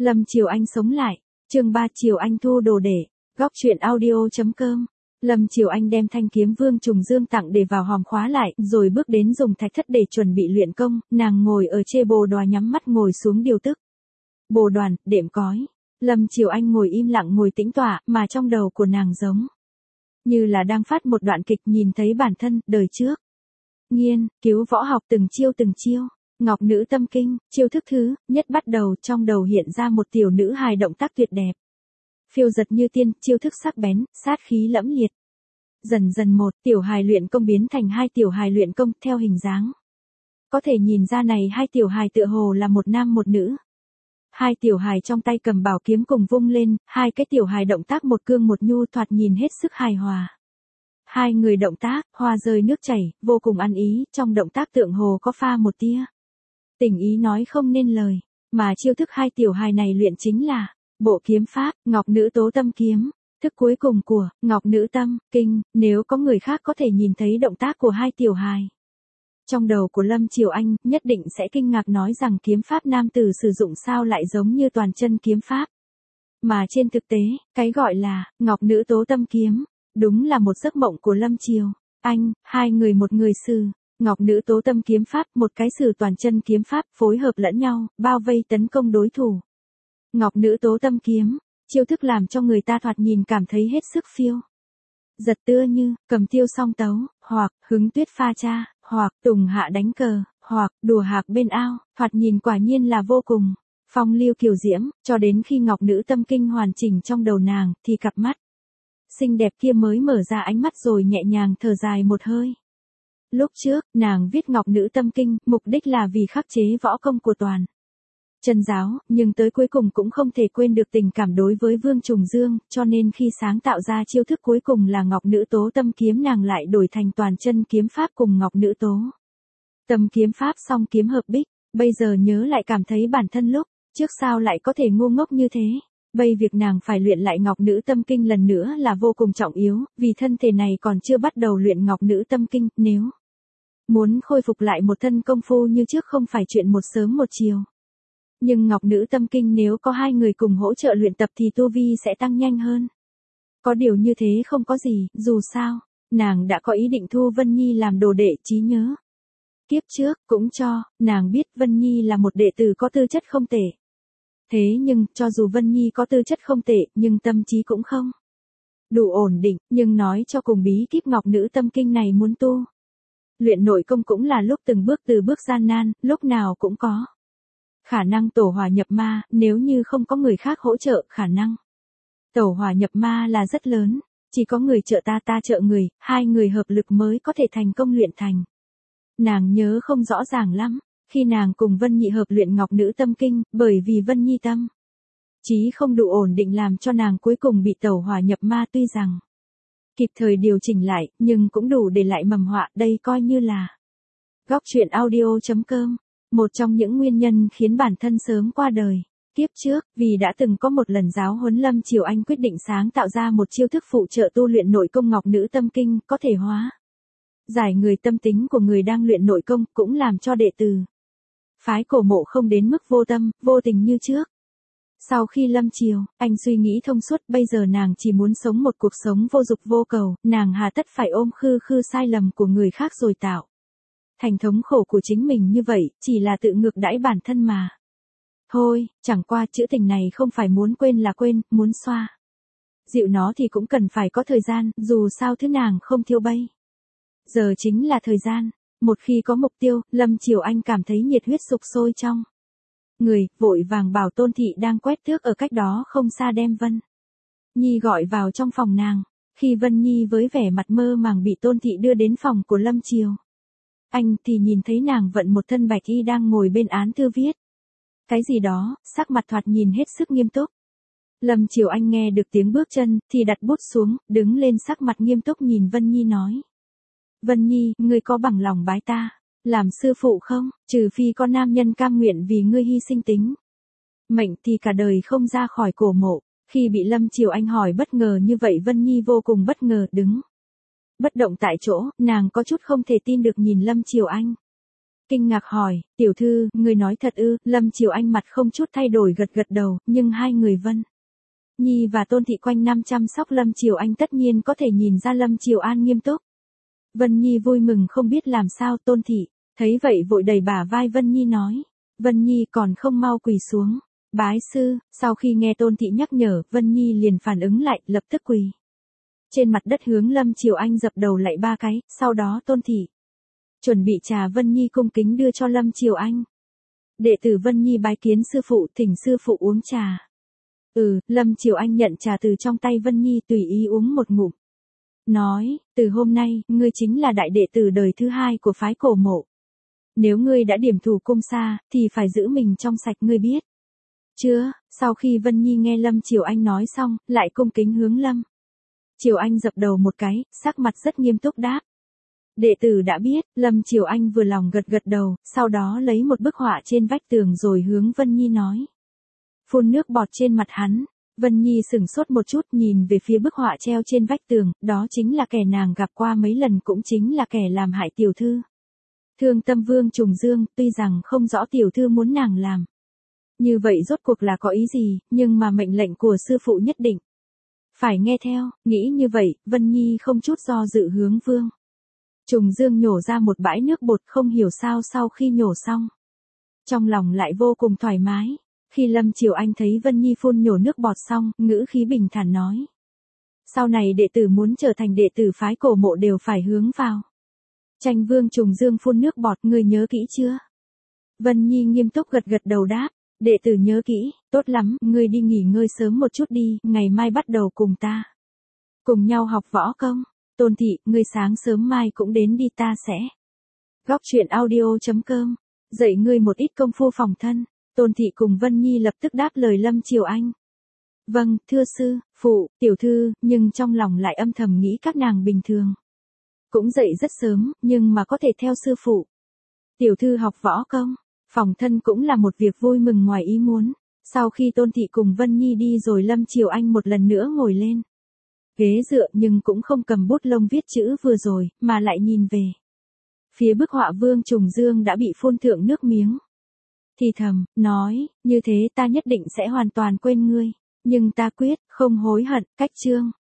Lâm Triều Anh sống lại. Chương 3 Triều Anh thu đồ để. Góc truyện audio.com. Lâm Triều Anh đem thanh kiếm Vương Trùng Dương tặng để vào hòm khóa lại, rồi bước đến dùng thạch thất để chuẩn bị luyện công. Nàng ngồi ở chê bồ đoà nhắm mắt ngồi xuống điều tức. Bồ đoàn, đệm cói. Lâm Triều Anh ngồi im lặng ngồi tĩnh tọa, mà trong đầu của nàng giống như là đang phát một đoạn kịch, nhìn thấy bản thân, đời trước. Nghiên cứu võ học từng chiêu. Ngọc nữ tâm kinh, chiêu thức thứ nhất bắt đầu, trong đầu hiện ra một tiểu nữ hài động tác tuyệt đẹp. Phiêu giật như tiên, chiêu thức sắc bén, sát khí lẫm liệt. Dần dần một tiểu hài luyện công biến thành hai tiểu hài luyện công, theo hình dáng. Có thể nhìn ra này hai tiểu hài tựa hồ là một nam một nữ. Hai tiểu hài trong tay cầm bảo kiếm cùng vung lên, hai cái tiểu hài động tác một cương một nhu, thoạt nhìn hết sức hài hòa. Hai người động tác, hoa rơi nước chảy, vô cùng ăn ý, trong động tác tượng hồ có pha một tia tình ý nói không nên lời, mà chiêu thức hai tiểu hài này luyện chính là bộ kiếm pháp, Ngọc Nữ Tố Tâm Kiếm, thức cuối cùng của Ngọc Nữ Tâm Kinh. Nếu có người khác có thể nhìn thấy động tác của hai tiểu hài, trong đầu của Lâm Triều Anh nhất định sẽ kinh ngạc nói rằng kiếm pháp nam tử sử dụng sao lại giống như toàn chân kiếm pháp. Mà trên thực tế, cái gọi là Ngọc Nữ Tố Tâm Kiếm, đúng là một giấc mộng của Lâm Triều Anh. Hai người, một người sử Ngọc Nữ Tố Tâm Kiếm pháp, một cái sử toàn chân kiếm pháp, phối hợp lẫn nhau, bao vây tấn công đối thủ. Ngọc Nữ Tố Tâm Kiếm, chiêu thức làm cho người ta thoạt nhìn cảm thấy hết sức phiêu giật, tựa như cầm tiêu song tấu, hoặc hứng tuyết pha cha, hoặc tùng hạ đánh cờ, hoặc đùa hạc bên ao, thoạt nhìn quả nhiên là vô cùng phong lưu kiều diễm. Cho đến khi Ngọc Nữ Tâm Kinh hoàn chỉnh trong đầu nàng, thì cặp mắt xinh đẹp kia mới mở ra ánh mắt, rồi nhẹ nhàng thở dài một hơi. Lúc trước, nàng viết Ngọc Nữ Tâm Kinh, mục đích là vì khắc chế võ công của toàn chân giáo, nhưng tới cuối cùng cũng không thể quên được tình cảm đối với Vương Trùng Dương, cho nên khi sáng tạo ra chiêu thức cuối cùng là Ngọc Nữ Tố Tâm Kiếm, nàng lại đổi thành toàn chân kiếm pháp cùng Ngọc Nữ Tố Tâm Kiếm pháp song kiếm hợp bích. Bây giờ nhớ lại cảm thấy bản thân lúc trước sao lại có thể ngu ngốc như thế. Bây việc nàng phải luyện lại Ngọc Nữ Tâm Kinh lần nữa là vô cùng trọng yếu, vì thân thể này còn chưa bắt đầu luyện Ngọc Nữ Tâm Kinh, nếu muốn khôi phục lại một thân công phu như trước không phải chuyện một sớm một chiều. Nhưng Ngọc Nữ Tâm Kinh nếu có hai người cùng hỗ trợ luyện tập thì tu vi sẽ tăng nhanh hơn. Có điều như thế không có gì, dù sao, nàng đã có ý định thu Vân Nhi làm đồ đệ. Trí nhớ kiếp trước cũng cho nàng biết Vân Nhi là một đệ tử có tư chất không tệ. Thế nhưng, cho dù Vân Nhi có tư chất không tệ, nhưng tâm trí cũng không đủ ổn định, nhưng nói cho cùng bí kíp Ngọc Nữ Tâm Kinh này muốn tu luyện nội công cũng là lúc từng bước gian nan, lúc nào cũng có khả năng tổ hỏa nhập ma. Nếu như không có người khác hỗ trợ, khả năng tổ hỏa nhập ma là rất lớn. Chỉ có người trợ ta, ta trợ người, hai người hợp lực mới có thể thành công luyện thành. Nàng nhớ không rõ ràng lắm, khi nàng cùng Vân Nhị hợp luyện Ngọc Nữ Tâm Kinh, bởi vì Vân Nhi tâm trí không đủ ổn định làm cho nàng cuối cùng bị tẩu hỏa nhập ma. Tuy rằng kịp thời điều chỉnh lại, nhưng cũng đủ để lại mầm họa. Đây coi như là góc truyện audio.com. Một trong những nguyên nhân khiến bản thân sớm qua đời kiếp trước, vì đã từng có một lần giáo huấn, Lâm Triều Anh quyết định sáng tạo ra một chiêu thức phụ trợ tu luyện nội công Ngọc Nữ Tâm Kinh, có thể hóa giải người tâm tính của người đang luyện nội công, cũng làm cho đệ tử phái Cổ Mộ không đến mức vô tâm, vô tình như trước. Sau khi Lâm Triều Anh suy nghĩ thông suốt, bây giờ nàng chỉ muốn sống một cuộc sống vô dục vô cầu, nàng hà tất phải ôm khư sai lầm của người khác rồi tạo thành thống khổ của chính mình như vậy, chỉ là tự ngược đãi bản thân mà thôi. Chẳng qua chữ tình này không phải muốn quên là quên, muốn xoa dịu nó thì cũng cần phải có thời gian, dù sao thứ nàng không thiếu bây giờ chính là thời gian. Một khi có mục tiêu, Lâm Triều Anh cảm thấy nhiệt huyết sục sôi trong người, vội vàng bảo Tôn Thị đang quét tước ở cách đó không xa đem Vân Nhi gọi vào trong phòng nàng. Khi Vân Nhi với vẻ mặt mơ màng bị Tôn Thị đưa đến phòng của Lâm Triều Anh thì nhìn thấy nàng vận một thân bạch y đang ngồi bên án thư viết cái gì đó, sắc mặt thoạt nhìn hết sức nghiêm túc. Lâm Triều Anh nghe được tiếng bước chân, thì đặt bút xuống, đứng lên, sắc mặt nghiêm túc nhìn Vân Nhi nói: Vân Nhi, ngươi có bằng lòng bái ta làm sư phụ không? Trừ phi có nam nhân cam nguyện vì ngươi hy sinh tính mệnh thì cả đời không ra khỏi Cổ Mộ. Khi bị Lâm Triều Anh hỏi bất ngờ như vậy, Vân Nhi vô cùng bất ngờ, đứng bất động tại chỗ, nàng có chút không thể tin được nhìn Lâm Triều Anh. kinh ngạc hỏi, tiểu thư, người nói thật ư? Lâm Chiều Anh mặt không chút thay đổi gật gật đầu, nhưng hai người Vân Nhi và Tôn Thị quanh năm chăm sóc Lâm Chiều Anh tất nhiên có thể nhìn ra Lâm Chiều An nghiêm túc. Vân Nhi vui mừng không biết làm sao. Tôn Thị thấy vậy vội đẩy bả vai Vân Nhi nói, Vân Nhi còn không mau quỳ xuống bái sư. Sau khi nghe Tôn Thị nhắc nhở, Vân Nhi liền phản ứng lại, lập tức quỳ trên mặt đất hướng Lâm Chiều Anh dập đầu lạy 3 cái, sau đó Tôn Thị chuẩn bị trà Vân Nhi cung kính đưa cho Lâm Chiều Anh. Đệ tử Vân Nhi bái kiến sư phụ, thỉnh sư phụ uống trà. Lâm Chiều Anh nhận trà từ trong tay Vân Nhi tùy ý uống một ngụm. Nói, từ hôm nay, ngươi chính là đại đệ tử đời thứ 2 của phái Cổ Mộ. Nếu ngươi đã điểm thủ cung xa, thì phải giữ mình trong sạch, ngươi biết chưa? Sau khi Vân Nhi nghe Lâm Chiều Anh nói xong, lại cung kính hướng Lâm Chiều Anh dập đầu một cái, sắc mặt rất nghiêm túc đáp. Đệ tử đã biết. Lâm Chiều Anh vừa lòng gật gật đầu, sau đó lấy một bức họa trên vách tường rồi hướng Vân Nhi nói. Phun nước bọt trên mặt hắn. Vân Nhi sửng sốt một chút nhìn về phía bức họa treo trên vách tường, đó chính là kẻ nàng gặp qua mấy lần, cũng chính là kẻ làm hại tiểu thư. Thương Tâm Vương Trùng Dương, tuy rằng không rõ tiểu thư muốn nàng làm như vậy rốt cuộc là có ý gì, nhưng mà mệnh lệnh của sư phụ nhất định phải nghe theo. Nghĩ như vậy, Vân Nhi không chút do dự hướng Vương Trùng Dương nhổ ra một bãi nước bột, không hiểu sao sau khi nhổ xong, trong lòng lại vô cùng thoải mái. Khi Lâm Chiều Anh thấy Vân Nhi phun nhổ nước bọt xong, ngữ khí bình thản nói. Sau này đệ tử muốn trở thành đệ tử phái Cổ Mộ đều phải hướng vào tranh Vương Trùng Dương phun nước bọt, ngươi nhớ kỹ chưa? Vân Nhi nghiêm túc gật gật đầu đáp. Đệ tử nhớ kỹ, tốt lắm, ngươi đi nghỉ ngơi sớm một chút đi, ngày mai bắt đầu cùng ta cùng nhau học võ công. Tôn Thị, ngươi sáng sớm mai cũng đến đi, ta sẽ Góc Chuyện Audio.com dạy ngươi một ít công phu phòng thân. Tôn Thị cùng Vân Nhi lập tức đáp lời Lâm Chiều Anh. Vâng, thưa sư phụ, tiểu thư, nhưng trong lòng lại âm thầm nghĩ các nàng bình thường cũng dậy rất sớm, nhưng mà có thể theo sư phụ tiểu thư học võ công, phòng thân cũng là một việc vui mừng ngoài ý muốn. Sau khi Tôn Thị cùng Vân Nhi đi rồi, Lâm Chiều Anh một lần nữa ngồi lên ghế dựa, nhưng cũng không cầm bút lông viết chữ vừa rồi, mà lại nhìn về phía bức họa Vương Trùng Dương đã bị phun thượng nước miếng. Thì thầm, nói, như thế ta nhất định sẽ hoàn toàn quên ngươi, nhưng ta quyết không hối hận. Cách chương